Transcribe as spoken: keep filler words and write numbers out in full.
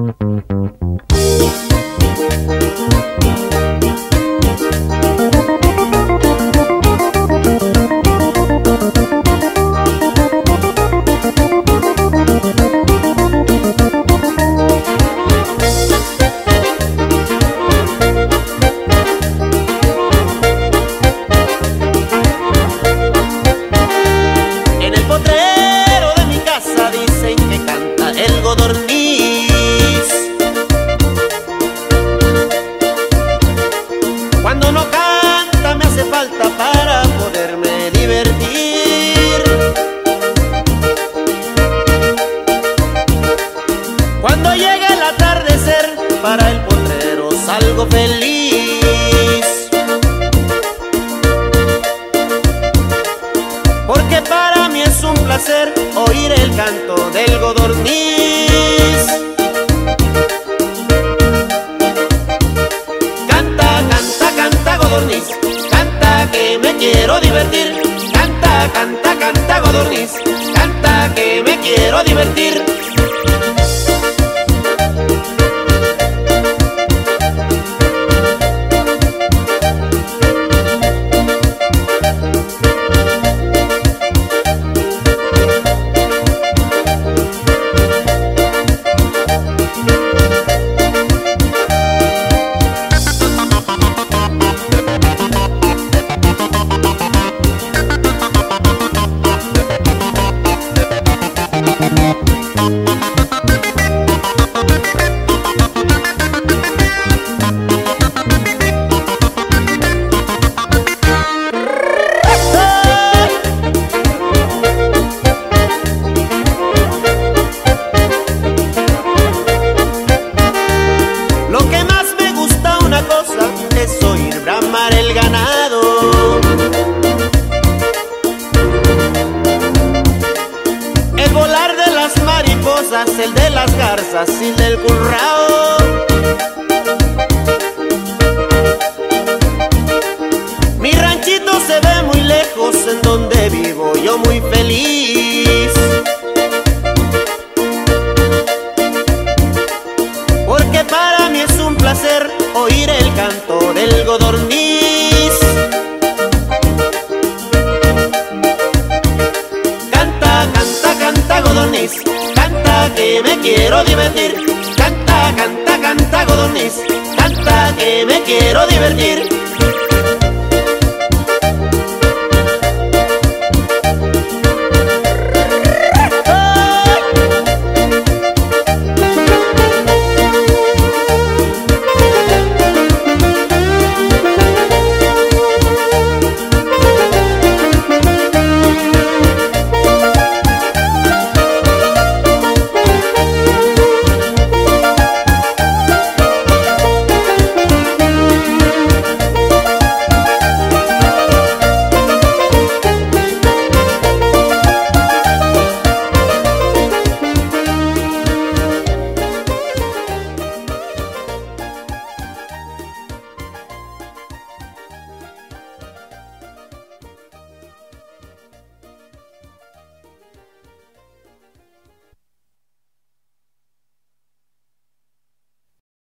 Cuando no canta me hace falta para poderme divertir. Cuando llega el atardecer, para el potrero salgo feliz, porque para mí es un placer oír el canto del codorniz. Canta que me quiero divertir, canta, canta, canta codorniz, canta que me quiero divertir. Es oír bramar el ganado, el volar de las mariposas, el de las garzas y del currao. Mi ranchito se ve muy lejos, en donde vivo yo muy feliz, porque para mí es un placer oír el canto del codorniz. Canta, canta, canta codorniz, canta que me quiero divertir, canta, canta, canta codorniz, canta que me quiero divertir.